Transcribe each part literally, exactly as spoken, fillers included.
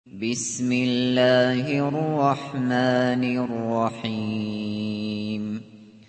بسم الله الرحمن الرحيم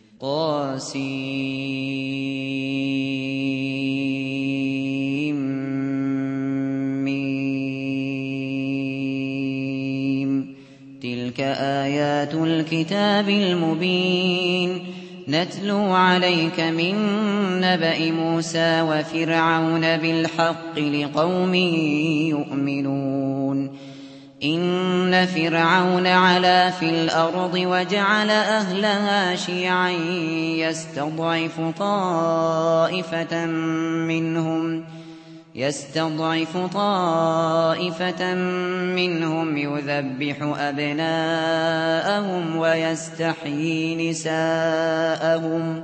طاسيم تلك آيات الكتاب المبين نتلو عليك من نبأ موسى وفرعون بالحق لقوم يؤمنون إن فرعون علا في الأرض وجعل أهلها شيعا يستضعف طائفة منهم يستضعف طائفة منهم يذبح أبناءهم ويستحيي نساءهم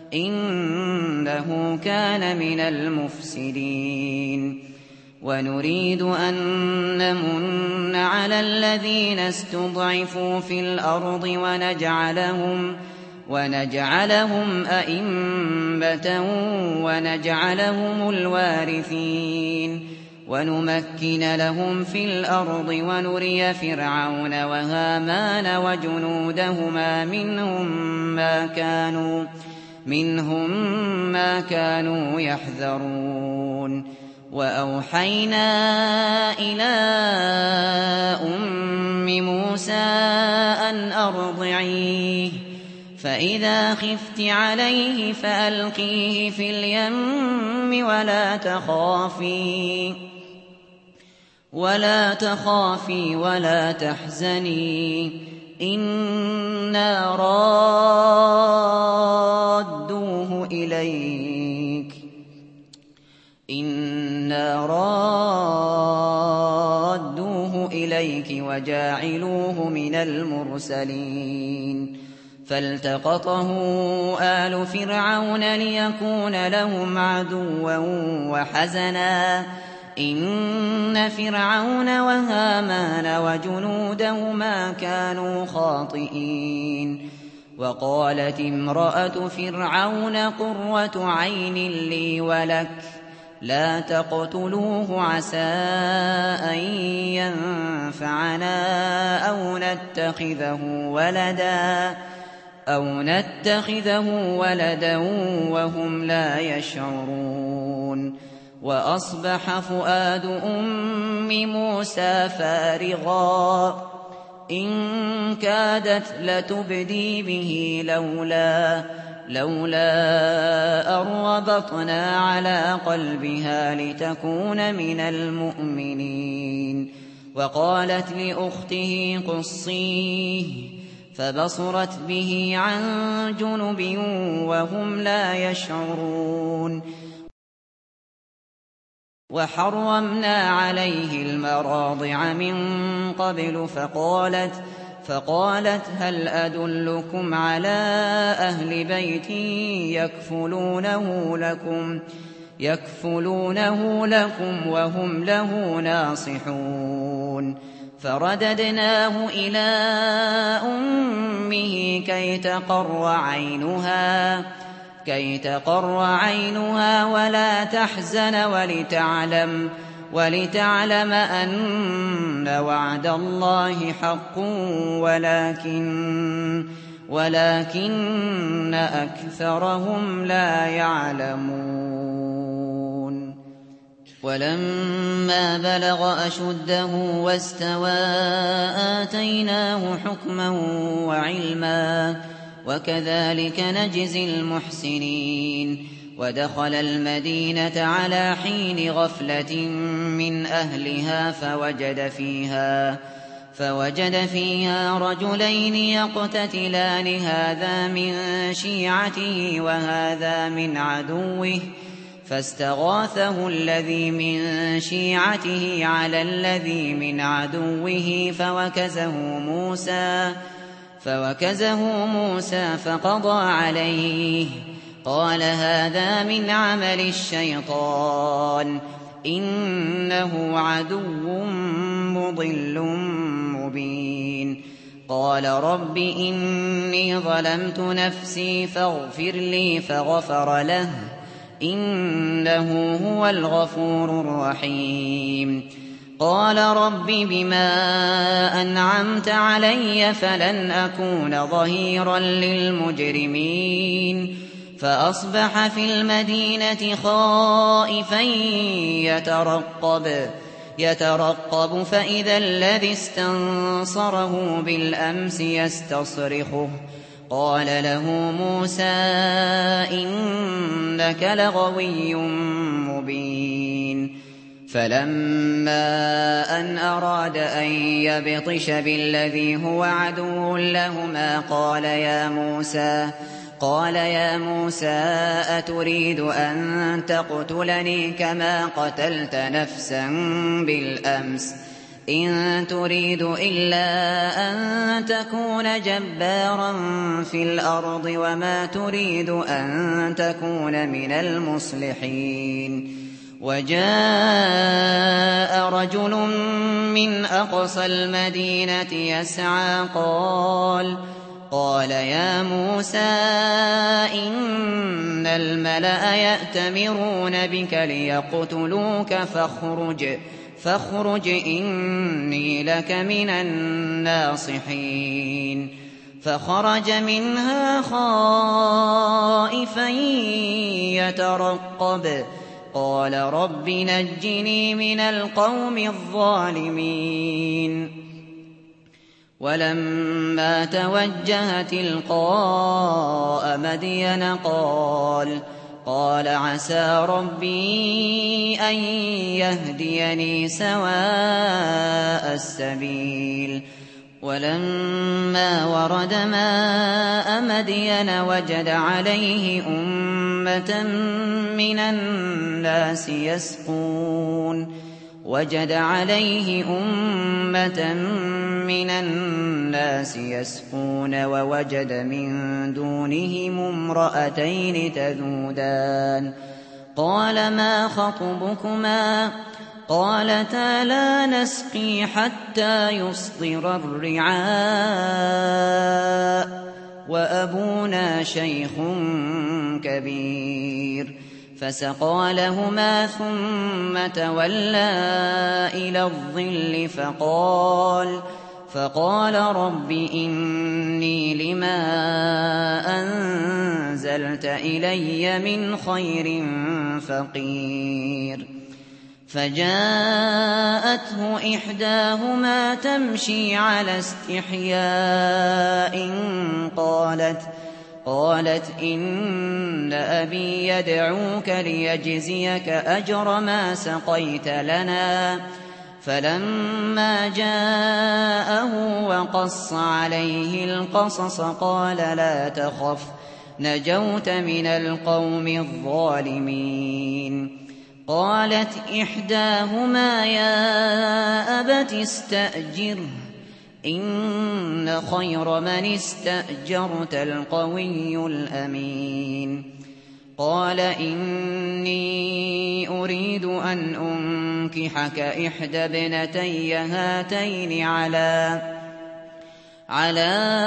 إنه كان من المفسدين ونريد أن نمن على الذين استضعفوا في الأرض ونجعلهم ونجعلهم أئمة ونجعلهم الوارثين ونمكن لهم في الأرض ونري فرعون وهامان وجنودهما منهم ما كانوا منهم ما كانوا يحذرون وأوحينا إلى أم موسى أن أرضعيه فإذا خفت عليه فألقيه في اليم ولا تخافي ولا تخافي ولا تحزني إنا رادوه إليك إنا رادوه إليك وجاعلوه من المرسلين فالتقطه آل فرعون ليكون لهم عدوا وحزنا إن فرعون وهامان وجنودهما كانوا خاطئين وقالت امرأة فرعون قرة عين لي ولك لا تقتلوه عسى أن ينفعنا أو نتخذه ولدا أو نتخذه ولدا وهم لا يشعرون وأصبح فؤاد أم موسى فارغا إن كادت لتبدي به لولا لولا أن ربطنا على قلبها لتكون من المؤمنين وقالت لأخته قصيه فبصرت به عن جنب وهم لا يشعرون وحرمنا عليه المراضع من قبل فقالت فقالت هل أدلكم على أهل بيت يكفلونه لكم يكفلونه لكم وهم له ناصحون فرددناه إلى أمه كي تقر عينها كي تقر عينها ولا تحزن ولتعلم ولتعلم أن وعد الله حق ولكن ولكن أكثرهم لا يعلمون ولما بلغ أشده واستوى آتيناه حكما وعلما وكذلك نجزي المحسنين ودخل المدينة على حين غفلة من أهلها فوجد فيها فوجد فيها رجلين يقتتلان هذا من شيعته وهذا من عدوه فاستغاثه الذي من شيعته على الذي من عدوه فوكزه موسى فوكزه موسى فقضى عليه قال هذا من عمل الشيطان إنه عدو مضل مبين قال رب إني ظلمت نفسي فاغفر لي فغفر له إنه هو الغفور الرحيم قال رب بما أنعمت علي فلن أكون ظهيرا للمجرمين فأصبح في المدينة خائفا يترقب يترقب فإذا الذي استنصره بالأمس يستصرخه قال له موسى إنك لغوي مبين فلما أن أراد أن يبطش بالذي هو عدو لهما قال يا موسى قال يا موسى أتريد أن تقتلني كما قتلت نفسا بالأمس إن تريد إلا أن تكون جبارا في الأرض وما تريد أن تكون من المصلحين وجاء رجل من أقصى المدينة يسعى قال قال يا موسى إن الملأ يأتمرون بك ليقتلوك فاخرج فاخرج إني لك من الناصحين فخرج منها خائفا يترقب قال رب نجني من القوم الظالمين ولما توجه تلقاء مدين قال قال عسى ربي أن يهديني سواء السبيل ولما ورد ماء مدين وجد عليه أمة من الناس يسقون وجد عليه أمة من الناس يسقون ووجد من دونهم امرأتين تذودان قال ما خطبكما قالتا لا نسقي حتى يصدر الرعاء وأبونا شيخ كبير فسقى لهما ثم تولى إلى الظل فقال فقال رب إني لما أنزلت إلي من خير فقير فجاءته إحداهما تمشي على استحياء قالت قالت إن أبي يدعوك ليجزيك أجر ما سقيت لنا فلما جاءه وقص عليه القصص قال لا تخف نجوت من القوم الظالمين قالت إحداهما يا أبت استأجره إن خير من استأجرت القوي الأمين قال إني أريد أن أنكحك إحدى ابنتي هاتين على على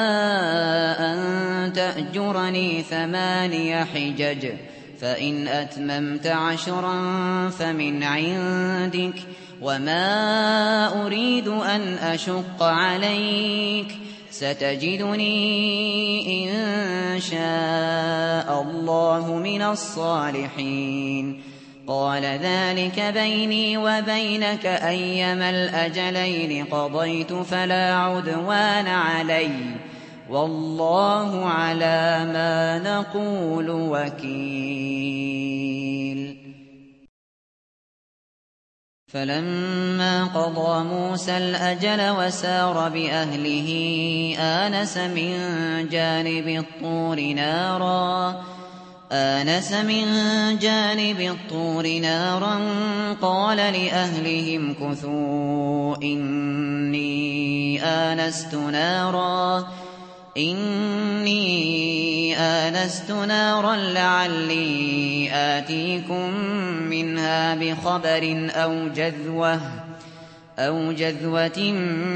أن تأجرني ثماني حجج فإن أتممت عشرا فمن عندك وما أريد أن أشق عليك ستجدني إن شاء الله من الصالحين قال ذلك بيني وبينك أيما الأجلين قضيت فلا عدوان علي والله على ما نقول وكيل فلما قضى موسى الأجل وسار بأهله آنس من جانب الطور نارا آنس من جانب الطور نارا قال لأهلهم كثوا إني آنست نارا إني آنست نارا لعلي آتيكم منها بخبر أو جذوة أو جذوة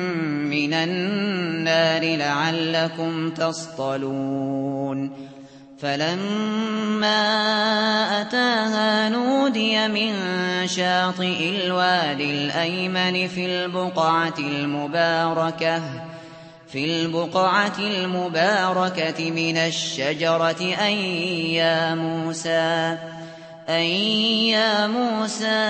من النار لعلكم تصطلون فلما أتاها نودي من شاطئ الوادي الأيمن في البقعة المباركة في البقعة المباركة من الشجرة أن يا موسى أن يا موسى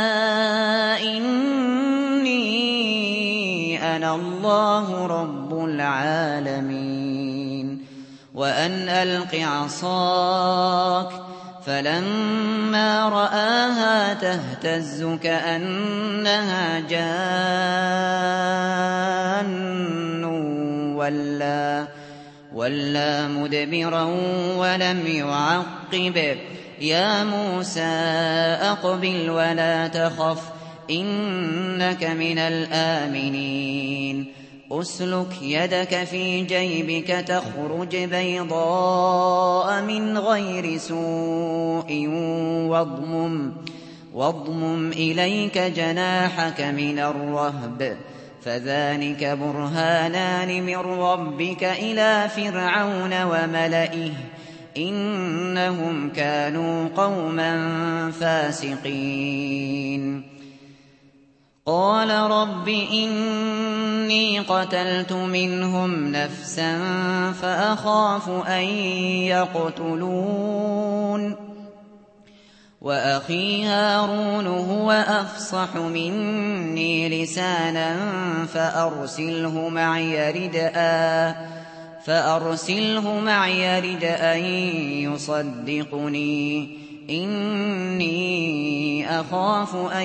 إني أنا الله رب العالمين وأن ألق عصاك فلما رآها تهتز كأنها جان ولا, ولا مدبرا ولم يعقب يا موسى أقبل ولا تخف إنك من الآمنين أسلك يدك في جيبك تخرج بيضاء من غير سوء واضمم, واضمم إليك جناحك من الرهب فذلك برهانان من ربك إلى فرعون وملئه إنهم كانوا قوما فاسقين قال رب إني قتلت منهم نفسا فأخاف أن يقتلون وأخي هارون هو أفصح مني لسانا فأرسله معي ردءا فأرسله معي ردءا يصدقني إني أخاف أن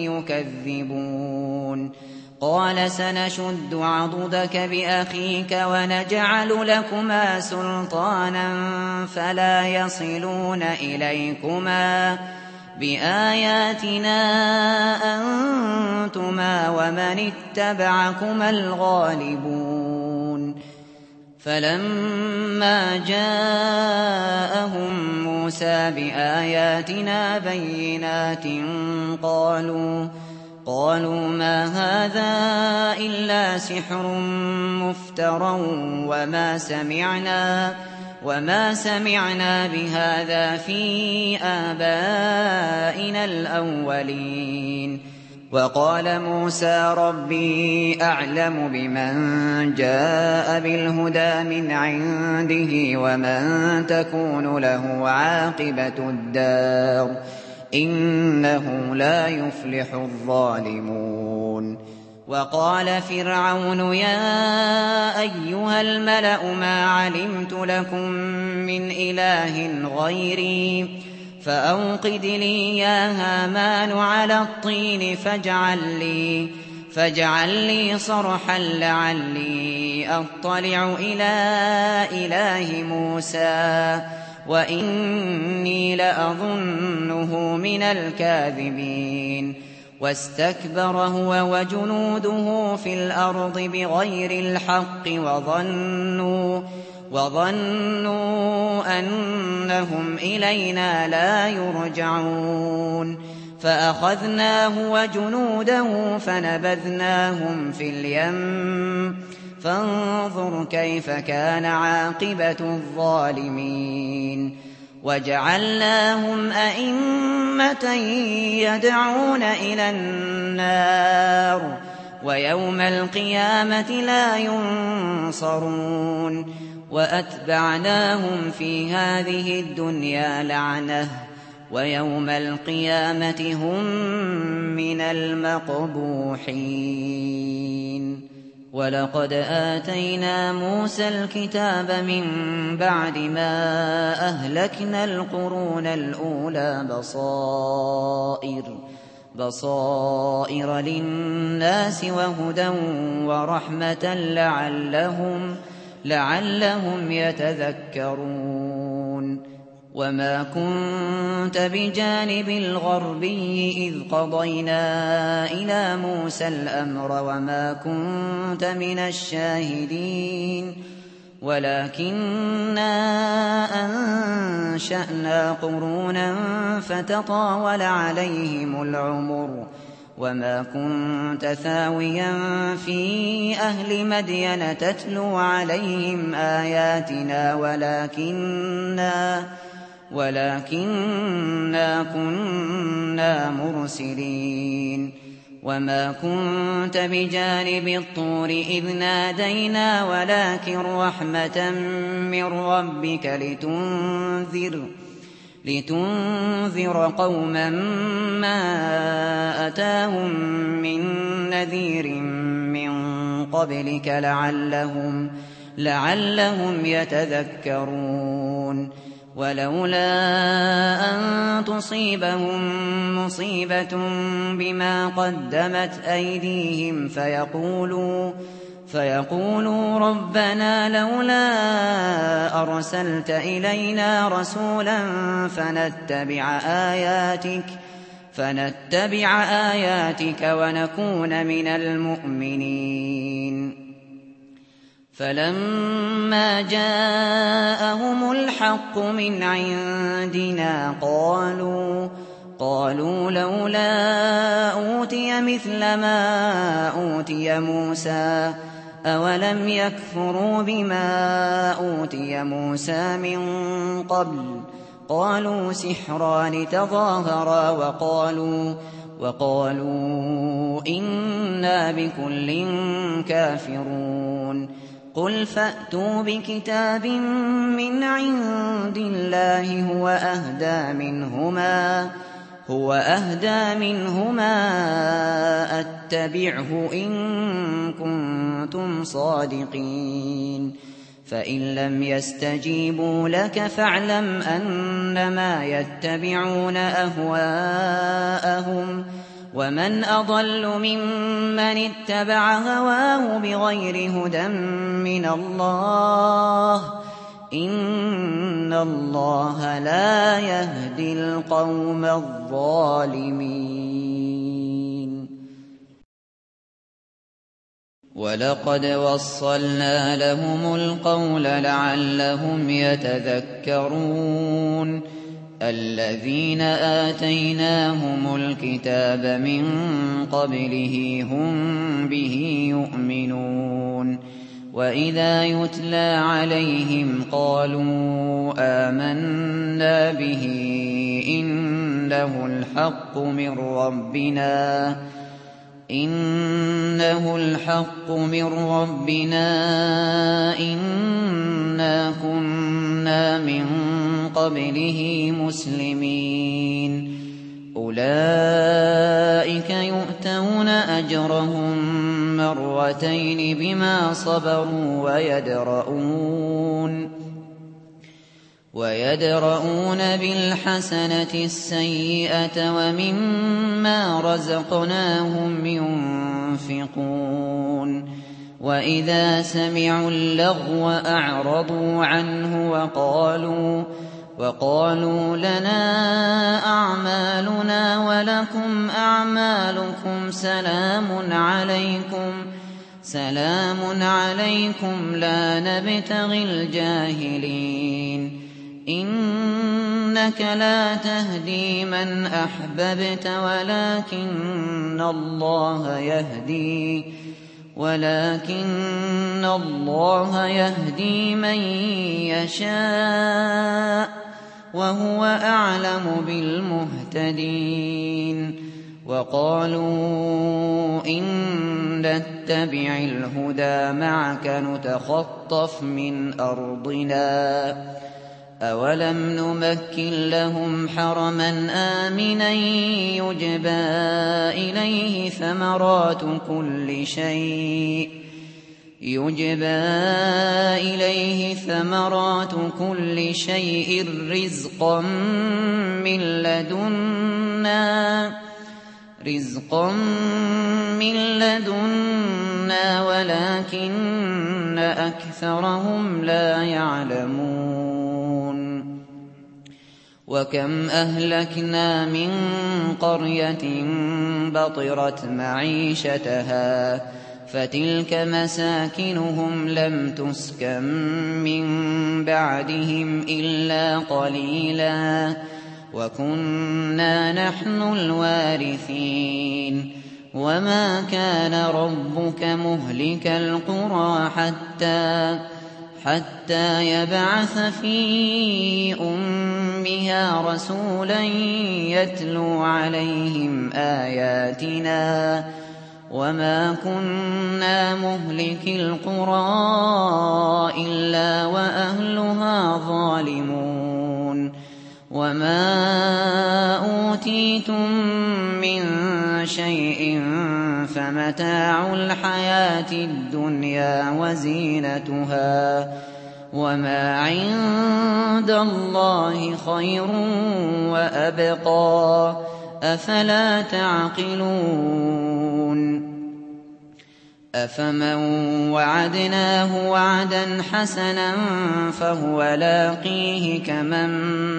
يكذبون قال سنشد عضدك بأخيك ونجعل لكما سلطانا فلا يصلون إليكما بآياتنا أنتما ومن اتبعكما الغالبون فلما جاءهم موسى بآياتنا بينات قالوا قالوا ما هذا إلا سحر مفترى وما سمعنا وما سمعنا بهذا في آبائنا الأولين وقال موسى ربي أعلم بمن جاء بالهدى من عنده ومن تكون له عاقبة الدار إنه لا يفلح الظالمون وقال فرعون يا أيها الملأ ما علمت لكم من إله غيري فأوقد لي يا هامان على الطين فاجعل لي, فاجعل لي صرحا لعلي أطلع إلى إله موسى وإني لأظنه من الكاذبين واستكبر هو وجنوده في الأرض بغير الحق وظنوا وظنوا أنهم إلينا لا يرجعون فأخذناه وجنوده فنبذناهم في اليم فانظر كيف كان عاقبة الظالمين وجعلناهم أئمة يدعون إلى النار ويوم القيامة لا ينصرون وأتبعناهم في هذه الدنيا لعنة ويوم القيامة هم من المقبوحين ولقد آتينا موسى الكتاب من بعد ما أهلكنا القرون الأولى بصائر بصائر للناس وهدى ورحمة لعلهم لعلهم يتذكرون وما كنت بجانب الغربي إذ قضينا إلى موسى الأمر وما كنت من الشاهدين ولكننا أنشأنا قرونا فتطاول عليهم العمر وما كنت ثاويا في أهل مدين تتلو عليهم آياتنا ولكننا, ولكننا كنا مرسلين وما كنت بجانب الطور إذ نادينا ولكن رحمة من ربك لتنذر لتنذر قوما ما أتاهم من نذير من قبلك لعلهم, لعلهم يتذكرون ولولا أن تصيبهم مصيبة بما قدمت أيديهم فيقولوا فيقولوا ربنا لولا أرسلت إلينا رسولا فنتبع آياتك فنتبع آياتك ونكون من المؤمنين فلما جاءهم الحق من عندنا قالوا قالوا لولا أوتي مثل ما أوتي موسى أولم يكفروا بما أوتي موسى من قبل قالوا سحران تظاهرا وقالوا وقالوا إنا بكل كافرون قل فأتوا بكتاب من عند الله هو أهدى منهما هو أهدى منهما أتبعه إن كنتم صادقين فإن لم يستجيبوا لك فاعلم أنما يتبعون أهواءهم ومن أضل ممن اتبع هواه بغير هدى من الله إن الله لا يهدي القوم الظالمين ولقد وصلنا لهم القول لعلهم يتذكرون الذين آتيناهم الكتاب من قبله هم به يؤمنون وإذا يتلى عليهم قالوا آمنا به إنه الحق من ربنا إنه الحق من ربنا إنا كنا من قبله مسلمين أولئك يؤتون أجرهم مرتين بما صبروا ويدرؤون ويدرؤون بالحسنة السيئة ومما رزقناهم ينفقون وإذا سمعوا اللغو أعرضوا عنه وقالوا وقالوا لنا أعمالنا ولكم أعمالكم سلام عليكم سلام عليكم لا نبتغي الجاهلين إنك لا تهدي من أحببت ولكن الله يهدي ولكن الله يهدي من يشاء وهو أعلم بالمهتدين وقالوا إن نتبع الهدى معك نتخطف من أرضنا أولم نمكن لهم حرما آمنا يجبى إليه ثمرات كل شيء يجبى إليه ثمرات كل شيء رزقا من لدنا رزقا من لدنا ولكن أكثرهم لا يعلمون وكم أهلكنا من قرية بطرت معيشتها فتلك مساكنهم لم تسكن من بعدهم إلا قليلا وكنا نحن الوارثين وما كان ربك مهلك القرى حتى حتى يبعث في أمها رسولا يتلو عليهم آياتنا وما كنا مهلك القرى إلا وأهلها ظالمون وما أوتيتم من شيء فمتاع الحياة الدنيا وزينتها وما عند الله خير وأبقى أفلا تعقلون أفمن وعدناه وعدا حسنا فهو لاقيه كمن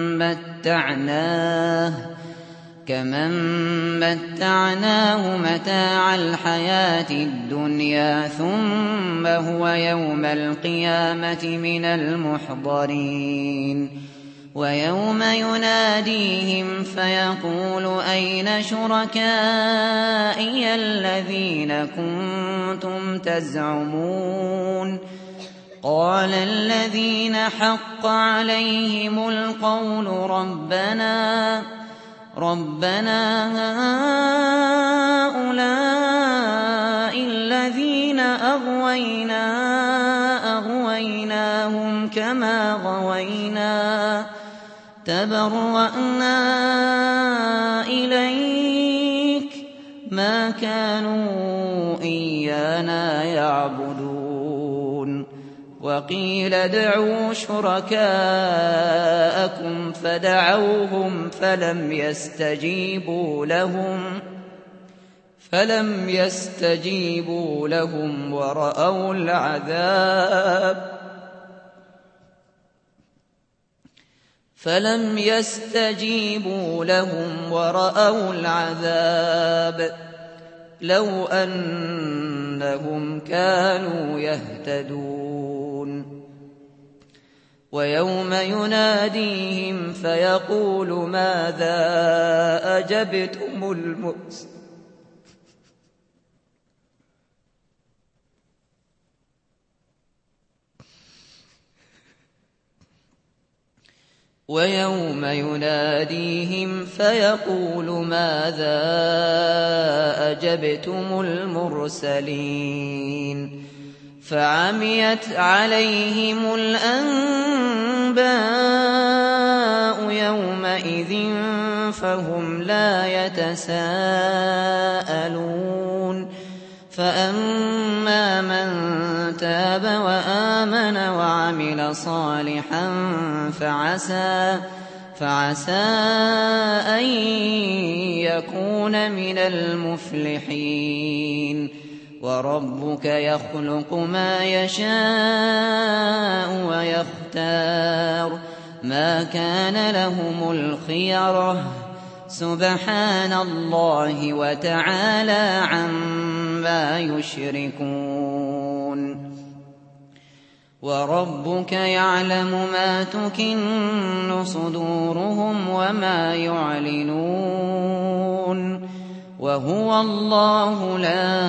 متعناه كمن متعناه متاع الحياة الدنيا ثم هو يوم القيامة من المحضرين ويوم يناديهم فيقول أين شركائي الذين كنتم تزعمون قال الذين حق عليهم القول ربنا ربنا هؤلاء الذين أغوينا أغويناهم كما غوينا تبرأنا إليك ما كانوا إيانا يعبدون وقيل ادعوا شركاءكم فدعوهم فلم يستجيبوا لهم فلم يستجيبوا لهم ورأوا العذاب فلم يستجيبوا لهم ورأوا العذاب لو أنهم كانوا يهتدون ويوم يناديهم فيقول ماذا أجبتم المرسلين ويوم يناديهم فيقول ماذا أجبتم المرسلين فعميت عليهم الأنباء يومئذ فهم لا يتساءلون فأما من تاب وآمن وعمل صالحا فعسى فعسى أن يكون من المفلحين وربك يخلق ما يشاء ويختار ما كان لهم الخيرة سبحان الله وتعالى عما يشركون وربك يعلم ما تكن صدورهم وما يعلنون وهو الله لا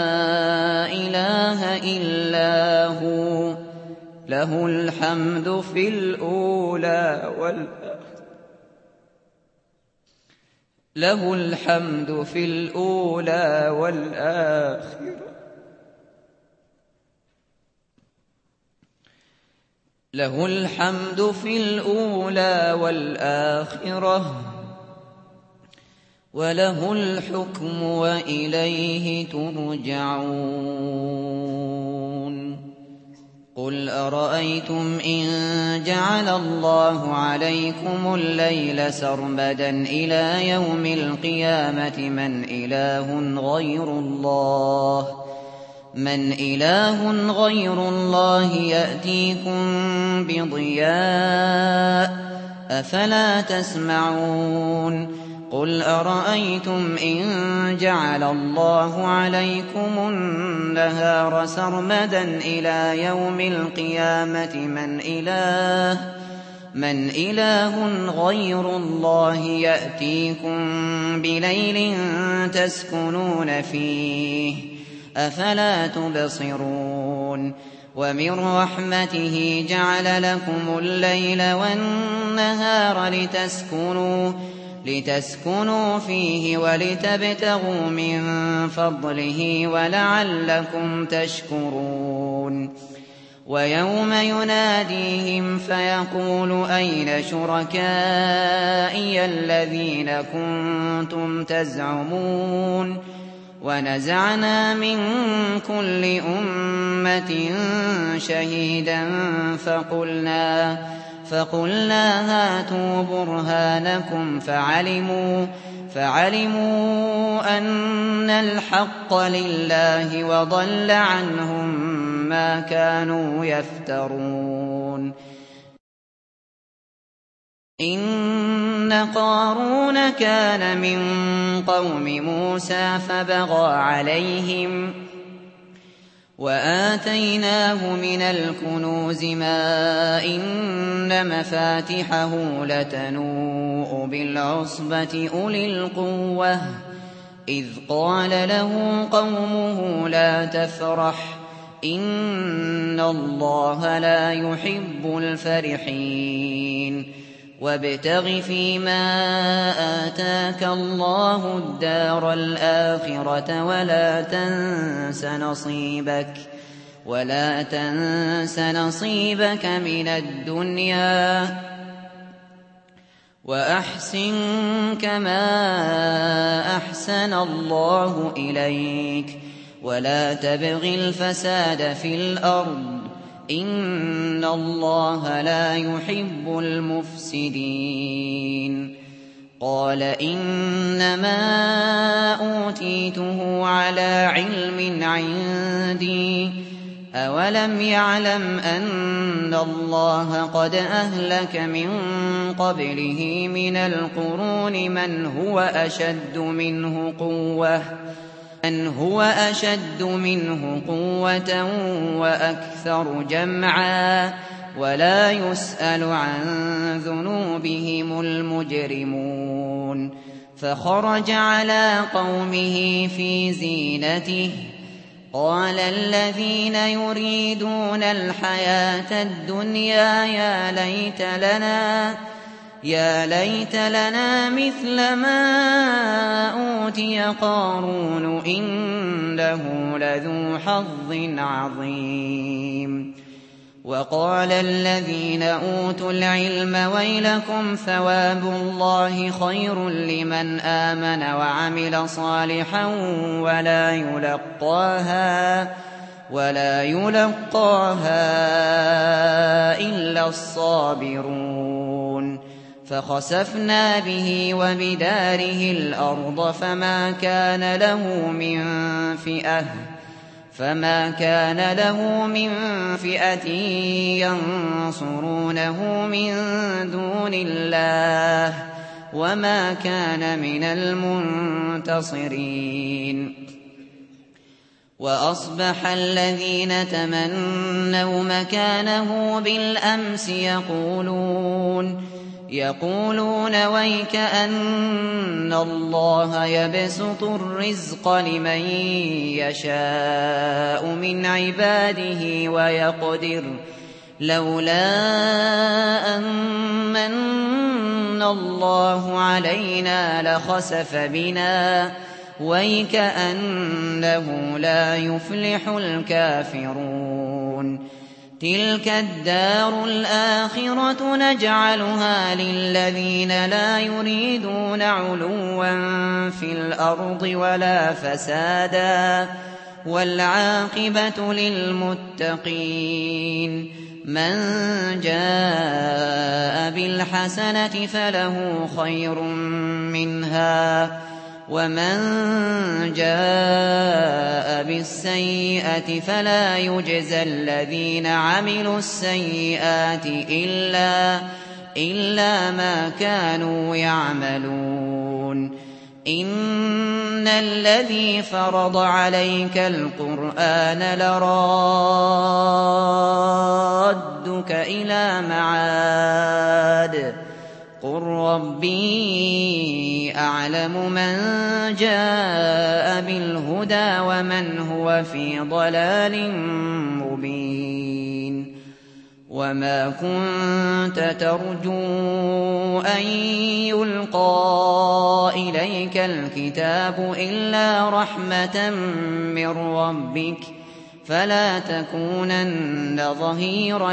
إله إلا هو له الحمد في الأولى والآخرة له الحمد في الأولى والآخرة له الحمد في الأولى والآخرة وله الحكم وإليه ترجعون قل أرأيتم إن جعل الله عليكم الليل سرمدا إلى يوم القيامة من إله غير الله من إله غير الله يأتيكم بضياء أفلا تسمعون قل أرأيتم إن جعل الله عليكم النهار سرمدا إلى يوم القيامة من إله من إله غير الله يأتيكم بليل تسكنون فيه أفلا تبصرون ومن رحمته جعل لكم الليل والنهار لتسكنوا لتسكنوا فيه ولتبتغوا من فضله ولعلكم تشكرون ويوم يناديهم فيقول أين شركائي الذين كنتم تزعمون ونزعنا من كل أمة شهيدا فقلنا فقلنا هاتوا برهانكم فعلموا فعلموا أن الحق لله وضل عنهم ما كانوا يفترون إن قارون كان من قوم موسى فبغى عليهم وآتيناه من الكنوز ما إن مفاتحه لتنوء بالعصبة أولي القوة إذ قال له قومه لا تفرح إن الله لا يحب الفرحين وابتغ فيما آتاك الله الدار الآخرة ولا تنس نصيبك ولا تنس نصيبك من الدنيا وأحسن كما أحسن الله إليك ولا تبغ الفساد في الأرض إن الله لا يحب المفسدين قال إنما أوتيته على علم عندي أولم يعلم أن الله قد أهلك من قبله من القرون من هو أشد منه قوة من هو أشد منه قوة وأكثر جمعا ولا يسأل عن ذنوبهم المجرمون فخرج على قومه في زينته قال الذين يريدون الحياة الدنيا يا ليت لنا يا ليت لنا مثل ما أوتي قارون إنه لذو حظ عظيم وقال الذين أوتوا العلم ويلكم ثواب الله خير لمن آمن وعمل صالحا ولا يلقاها ولا يلقاها إلا الصابرون فخسفنا به وبداره الأرض فما كان له من فئة فما كان له من فئة ينصرونه من دون الله وما كان من المنتصرين وأصبح الذين تمنوا مكانه بالأمس يقولون يقولون ويك أن الله يبسط الرزق لمن يشاء من عباده ويقدر لولا أن من الله علينا لخسف بنا ويك أنه لا يفلح الكافرون تلك الدار الآخرة نجعلها للذين لا يريدون علوا في الأرض ولا فسادا والعاقبة للمتقين من جاء بالحسنة فله خير منها ومن جاء بالسيئة فلا يجزى الذين عملوا السيئات إلا, إلا ما كانوا يعملون إن الذي فرض عليك القرآن لرادك إلى معاد ربي أعلم من جاء بالهدى ومن هو في ضلال مبين وما كنت ترجو أن يلقى إليك الكتاب إلا رحمة من ربك فلا تكونن ظهيرا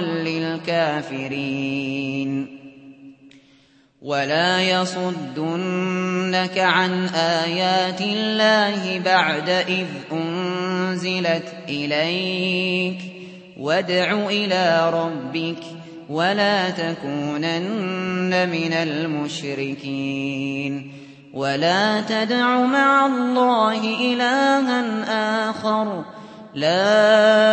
للكافرين ولا يصدنك عن آيات الله بعد إذ أنزلت إليك وادع إلى ربك ولا تكونن من المشركين ولا تدع مع الله إلها آخر لا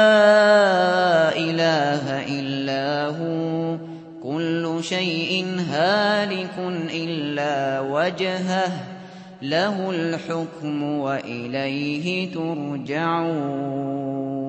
إله إلا هو كل شيء هالك إلا وجهه له الحكم وإليه ترجعون